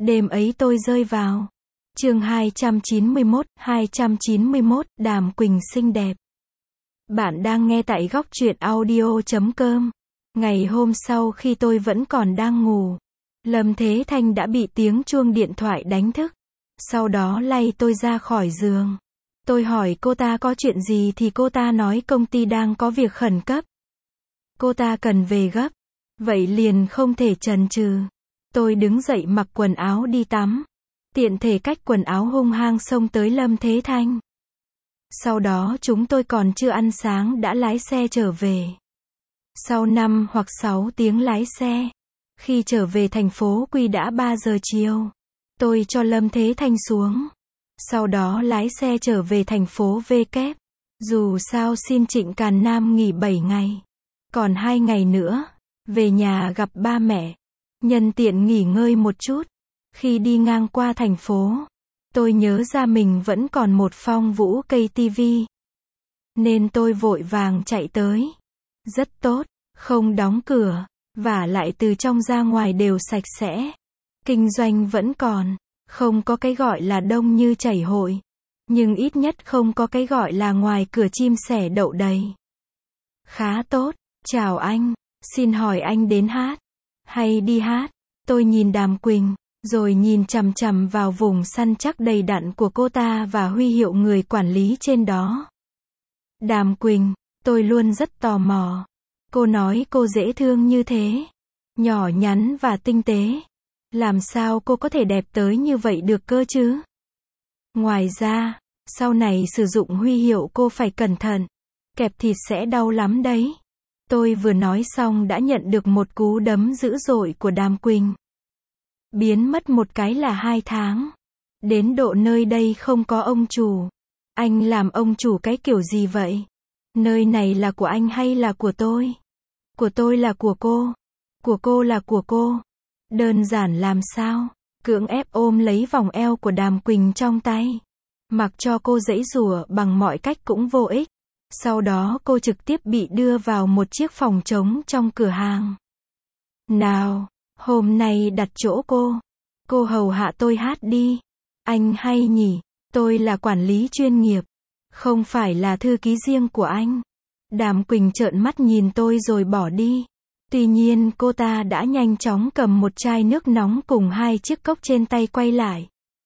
Đêm ấy tôi rơi vào. Chương 291, Đàm Quỳnh xinh đẹp. Bạn đang nghe tại góc truyện audio.com. Ngày hôm sau khi tôi vẫn còn đang ngủ, Lâm Thế Thanh đã bị tiếng chuông điện thoại đánh thức. Sau đó lay tôi ra khỏi giường. Tôi hỏi cô ta có chuyện gì thì cô ta nói công ty đang có việc khẩn cấp. Cô ta cần về gấp. Vậy liền không thể chần chừ. Tôi đứng dậy mặc quần áo đi tắm. Tiện thể cách quần áo hung hăng xông tới Lâm Thế Thanh. Sau đó chúng tôi còn chưa ăn sáng đã lái xe trở về. Sau 5 hoặc 6 tiếng lái xe, khi trở về thành phố Quy đã 3 giờ chiều. Tôi cho Lâm Thế Thanh xuống. Sau đó lái xe trở về thành phố V kép. Dù sao xin Trịnh Càn Nam nghỉ 7 ngày. Còn 2 ngày nữa, về nhà gặp ba mẹ. Nhân tiện nghỉ ngơi một chút. Khi đi ngang qua thành phố, tôi nhớ ra mình vẫn còn một Phong Vũ cây tivi. Nên tôi vội vàng chạy tới. Rất tốt, không đóng cửa, vả lại từ trong ra ngoài đều sạch sẽ. Kinh doanh vẫn còn, không có cái gọi là đông như chảy hội. Nhưng ít nhất không có cái gọi là ngoài cửa chim sẻ đậu đầy. Khá tốt, chào anh, xin hỏi anh đến hát hay đi hát? Tôi nhìn Đàm Quỳnh, rồi nhìn chằm chằm vào vùng săn chắc đầy đặn của cô ta và huy hiệu người quản lý trên đó. Đàm Quỳnh, tôi luôn rất tò mò. Cô nói cô dễ thương như thế, nhỏ nhắn và tinh tế. Làm sao cô có thể đẹp tới như vậy được cơ chứ? Ngoài ra, sau này sử dụng huy hiệu cô phải cẩn thận. Kẹp thịt sẽ đau lắm đấy. Tôi vừa nói xong đã nhận được một cú đấm dữ dội của Đàm Quỳnh. Biến mất một cái là 2 tháng. Đến độ nơi đây không có ông chủ. Anh làm ông chủ cái kiểu gì vậy? Nơi này là của anh hay là của tôi? Của tôi là của cô. Của cô là của cô. Đơn giản làm sao? Cưỡng ép ôm lấy vòng eo của Đàm Quỳnh trong tay. Mặc cho cô giãy giụa bằng mọi cách cũng vô ích. Sau đó cô trực tiếp bị đưa vào một chiếc phòng trống trong cửa hàng. Nào, hôm nay đặt chỗ cô. Cô hầu hạ tôi hát đi. Anh hay nhỉ, tôi là quản lý chuyên nghiệp. Không phải là thư ký riêng của anh. Đàm Quỳnh trợn mắt nhìn tôi rồi bỏ đi. Tuy nhiên cô ta đã nhanh chóng cầm một chai nước nóng cùng 2 chiếc cốc trên tay quay lại.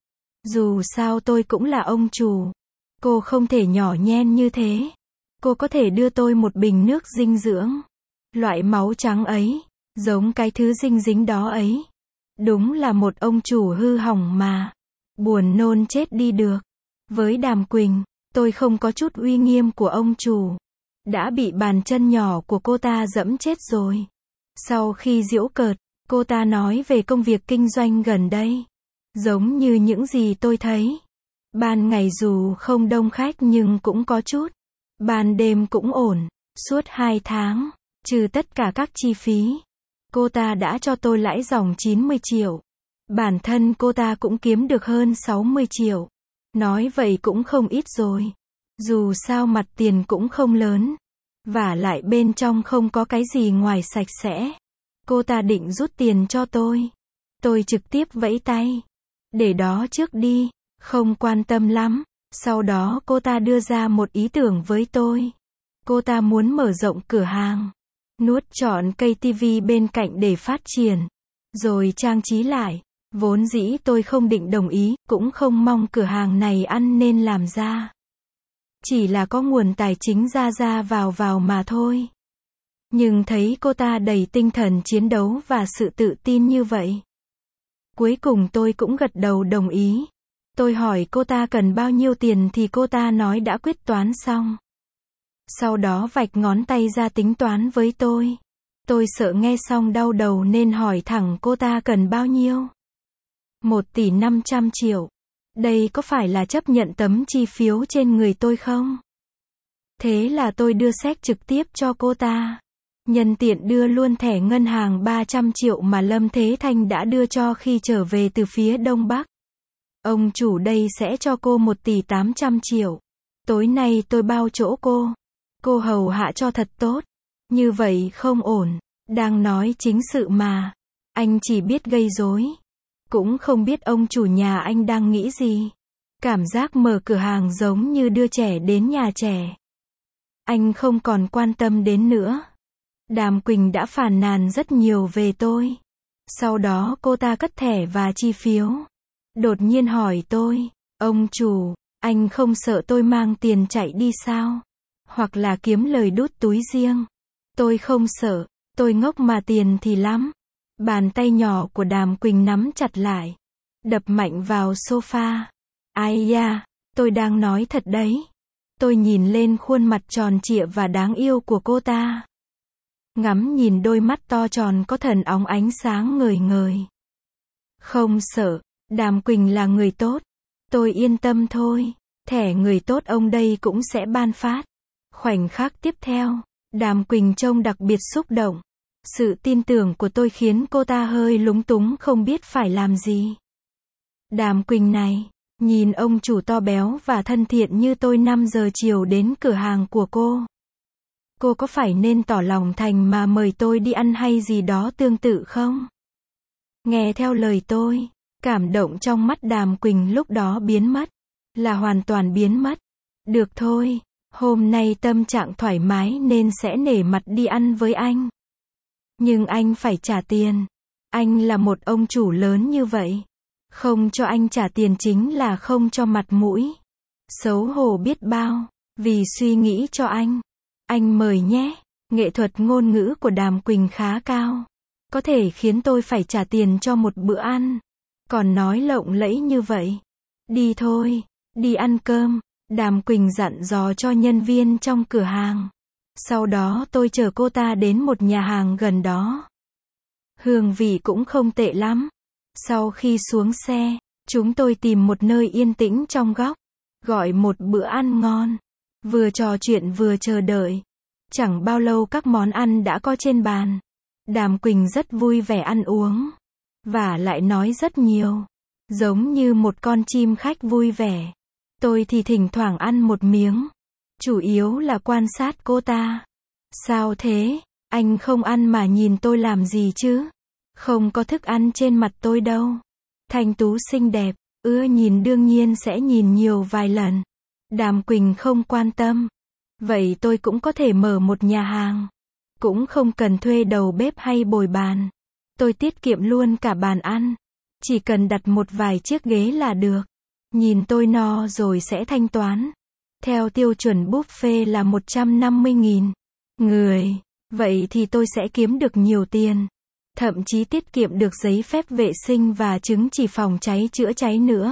Dù sao tôi cũng là ông chủ. Cô không thể nhỏ nhen như thế. Cô có thể đưa tôi một bình nước dinh dưỡng. Loại máu trắng ấy, giống cái thứ dinh dính đó ấy. Đúng là một ông chủ hư hỏng mà. Buồn nôn chết đi được. Với Đàm Quỳnh, tôi không có chút uy nghiêm của ông chủ. Đã bị bàn chân nhỏ của cô ta dẫm chết rồi. Sau khi giễu cợt, cô ta nói về công việc kinh doanh gần đây. Giống như những gì tôi thấy. Ban ngày dù không đông khách nhưng cũng có chút. Ban đêm cũng ổn. Suốt 2 tháng, trừ tất cả các chi phí, cô ta đã cho tôi lãi dòng 90 triệu. Bản thân cô ta cũng kiếm được hơn 60 triệu. Nói vậy cũng không ít rồi. Dù sao mặt tiền cũng không lớn. Vả lại bên trong không có cái gì ngoài sạch sẽ. Cô ta định rút tiền cho tôi. Tôi trực tiếp vẫy tay. Để đó trước đi, không quan tâm lắm. Sau đó cô ta đưa ra một ý tưởng với tôi. Cô ta muốn mở rộng cửa hàng. Nuốt trọn cây tivi bên cạnh để phát triển. Rồi trang trí lại. Vốn dĩ tôi không định đồng ý, cũng không mong cửa hàng này ăn nên làm ra. Chỉ là có nguồn tài chính ra vào mà thôi. Nhưng thấy cô ta đầy tinh thần chiến đấu và sự tự tin như vậy. Cuối cùng tôi cũng gật đầu đồng ý. Tôi hỏi cô ta cần bao nhiêu tiền thì cô ta nói đã quyết toán xong. Sau đó vạch ngón tay ra tính toán với tôi. Tôi sợ nghe xong đau đầu nên hỏi thẳng cô ta cần bao nhiêu. 1 tỷ 500 triệu. Đây có phải là chấp nhận tấm chi phiếu trên người tôi không? Thế là tôi đưa séc trực tiếp cho cô ta. Nhân tiện đưa luôn thẻ ngân hàng 300 triệu mà Lâm Thế Thanh đã đưa cho khi trở về từ phía Đông Bắc. Ông chủ đây sẽ cho cô 1 tỷ 800 triệu. Tối nay tôi bao chỗ cô. Cô hầu hạ cho thật tốt. Như vậy không ổn. Đang nói chính sự mà. Anh chỉ biết gây rối. Cũng không biết ông chủ nhà anh đang nghĩ gì. Cảm giác mở cửa hàng giống như đưa trẻ đến nhà trẻ. Anh không còn quan tâm đến nữa. Đàm Quỳnh đã phàn nàn rất nhiều về tôi. Sau đó cô ta cất thẻ và chi phiếu. Đột nhiên hỏi tôi, ông chủ, anh không sợ tôi mang tiền chạy đi sao? Hoặc là kiếm lời đút túi riêng? Tôi không sợ, tôi ngốc mà tiền thì lắm. Bàn tay nhỏ của Đàm Quỳnh nắm chặt lại. Đập mạnh vào sofa. Ai da, tôi đang nói thật đấy. Tôi nhìn lên khuôn mặt tròn trịa và đáng yêu của cô ta. Ngắm nhìn đôi mắt to tròn có thần óng ánh sáng ngời ngời. Không sợ, Đàm Quỳnh là người tốt. Tôi yên tâm thôi. Thẻ người tốt ông đây cũng sẽ ban phát. Khoảnh khắc tiếp theo, Đàm Quỳnh trông đặc biệt xúc động. Sự tin tưởng của tôi khiến cô ta hơi lúng túng không biết phải làm gì. Đàm Quỳnh này, nhìn ông chủ to béo và thân thiện như tôi 5 giờ chiều đến cửa hàng của cô. Cô có phải nên tỏ lòng thành mà mời tôi đi ăn hay gì đó tương tự không? Nghe theo lời tôi, cảm động trong mắt Đàm Quỳnh lúc đó biến mất. Là hoàn toàn biến mất. Được thôi, hôm nay tâm trạng thoải mái nên sẽ nể mặt đi ăn với anh. Nhưng anh phải trả tiền. Anh là một ông chủ lớn như vậy. Không cho anh trả tiền chính là không cho mặt mũi. Xấu hổ biết bao. Vì suy nghĩ cho anh. Anh mời nhé. Nghệ thuật ngôn ngữ của Đàm Quỳnh khá cao. Có thể khiến tôi phải trả tiền cho một bữa ăn. Còn nói lộng lẫy như vậy. Đi thôi, đi ăn cơm. Đàm Quỳnh dặn dò cho nhân viên trong cửa hàng. Sau đó tôi chở cô ta đến một nhà hàng gần đó. Hương vị cũng không tệ lắm. Sau khi xuống xe, chúng tôi tìm một nơi yên tĩnh trong góc. Gọi một bữa ăn ngon. Vừa trò chuyện vừa chờ đợi. Chẳng bao lâu các món ăn đã có trên bàn. Đàm Quỳnh rất vui vẻ ăn uống. Và lại nói rất nhiều. Giống như một con chim khách vui vẻ. Tôi thì thỉnh thoảng ăn một miếng. Chủ yếu là quan sát cô ta. Sao thế? Anh không ăn mà nhìn tôi làm gì chứ? Không có thức ăn trên mặt tôi đâu. Thanh tú xinh đẹp, ưa nhìn đương nhiên sẽ nhìn nhiều vài lần. Đàm Quỳnh không quan tâm. Vậy tôi cũng có thể mở một nhà hàng. Cũng không cần thuê đầu bếp hay bồi bàn. Tôi tiết kiệm luôn cả bàn ăn. Chỉ cần đặt một vài chiếc ghế là được. Nhìn tôi no rồi sẽ thanh toán. Theo tiêu chuẩn buffet là 150.000 người. Vậy thì tôi sẽ kiếm được nhiều tiền. Thậm chí tiết kiệm được giấy phép vệ sinh và chứng chỉ phòng cháy chữa cháy nữa.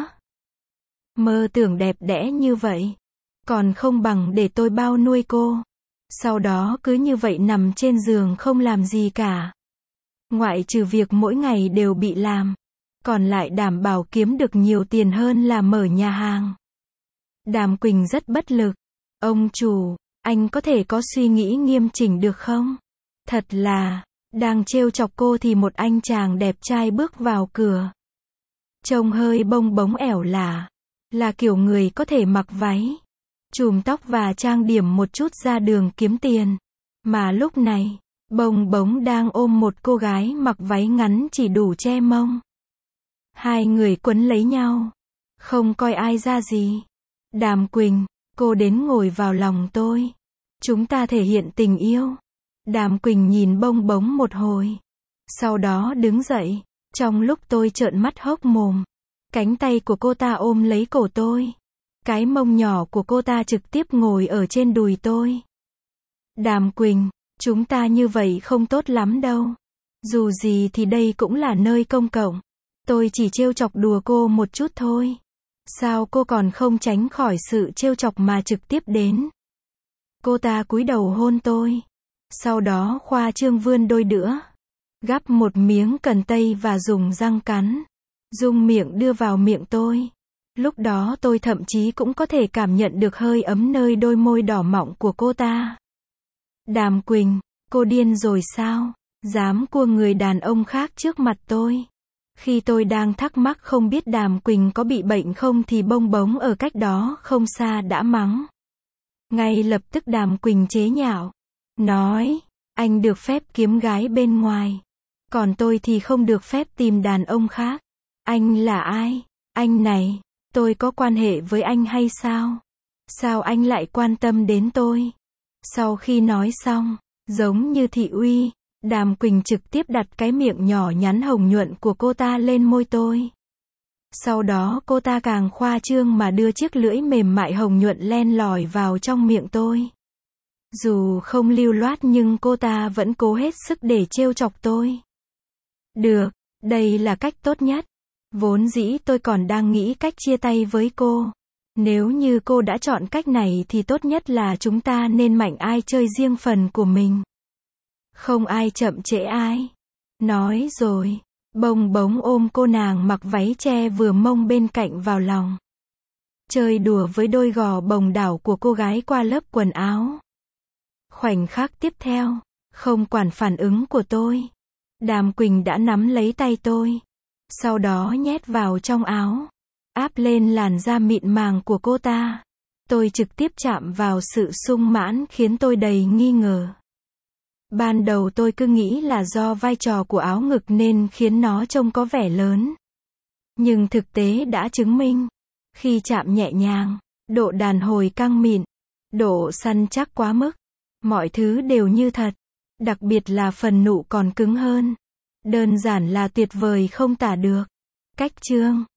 Mơ tưởng đẹp đẽ như vậy. Còn không bằng để tôi bao nuôi cô. Sau đó cứ như vậy nằm trên giường không làm gì cả. Ngoại trừ việc mỗi ngày đều bị làm. Còn lại đảm bảo kiếm được nhiều tiền hơn là mở nhà hàng. Đàm Quỳnh rất bất lực. Ông chủ, anh có thể có suy nghĩ nghiêm chỉnh được không? Thật là, đang trêu chọc cô thì một anh chàng đẹp trai bước vào cửa. Trông hơi bông bống ẻo lả. Là kiểu người có thể mặc váy, chùm tóc và trang điểm một chút ra đường kiếm tiền. Mà lúc này, bông bống đang ôm một cô gái mặc váy ngắn chỉ đủ che mông. Hai người quấn lấy nhau. Không coi ai ra gì. Đàm Quỳnh, cô đến ngồi vào lòng tôi. Chúng ta thể hiện tình yêu. Đàm Quỳnh nhìn bông bống một hồi. Sau đó đứng dậy. Trong lúc tôi trợn mắt hốc mồm. Cánh tay của cô ta ôm lấy cổ tôi. Cái mông nhỏ của cô ta trực tiếp ngồi ở trên đùi tôi. Đàm Quỳnh, chúng ta như vậy không tốt lắm đâu. Dù gì thì đây cũng là nơi công cộng. Tôi chỉ trêu chọc đùa cô một chút thôi. Sao cô còn không tránh khỏi sự trêu chọc mà trực tiếp đến? Cô ta cúi đầu hôn tôi. Sau đó khoa trương vươn đôi đũa. Gắp một miếng cần tây và dùng răng cắn. Dùng miệng đưa vào miệng tôi. Lúc đó tôi thậm chí cũng có thể cảm nhận được hơi ấm nơi đôi môi đỏ mọng của cô ta. Đàm Quỳnh, cô điên rồi sao? Dám cua người đàn ông khác trước mặt tôi. Khi tôi đang thắc mắc không biết Đàm Quỳnh có bị bệnh không thì bông bống ở cách đó không xa đã mắng. Ngay lập tức Đàm Quỳnh chế nhạo. Nói, anh được phép kiếm gái bên ngoài. Còn tôi thì không được phép tìm đàn ông khác. Anh là ai? Anh này, tôi có quan hệ với anh hay sao? Sao anh lại quan tâm đến tôi? Sau khi nói xong, giống như thị uy, Đàm Quỳnh trực tiếp đặt cái miệng nhỏ nhắn hồng nhuận của cô ta lên môi tôi. Sau đó cô ta càng khoa trương mà đưa chiếc lưỡi mềm mại hồng nhuận len lỏi vào trong miệng tôi. Dù không lưu loát nhưng cô ta vẫn cố hết sức để trêu chọc tôi. Được, đây là cách tốt nhất. Vốn dĩ tôi còn đang nghĩ cách chia tay với cô. Nếu như cô đã chọn cách này thì tốt nhất là chúng ta nên mạnh ai chơi riêng phần của mình. Không ai chậm trễ ai. Nói rồi, bồng bống ôm cô nàng mặc váy che vừa mông bên cạnh vào lòng. Chơi đùa với đôi gò bồng đảo của cô gái qua lớp quần áo. Khoảnh khắc tiếp theo, không quản phản ứng của tôi, Đàm Quỳnh đã nắm lấy tay tôi. Sau đó nhét vào trong áo, áp lên làn da mịn màng của cô ta. Tôi trực tiếp chạm vào sự sung mãn khiến tôi đầy nghi ngờ. Ban đầu tôi cứ nghĩ là do vai trò của áo ngực nên khiến nó trông có vẻ lớn. Nhưng thực tế đã chứng minh, khi chạm nhẹ nhàng, độ đàn hồi căng mịn, độ săn chắc quá mức, mọi thứ đều như thật. Đặc biệt là phần nụ còn cứng hơn. Đơn giản là tuyệt vời không tả được. Cách chương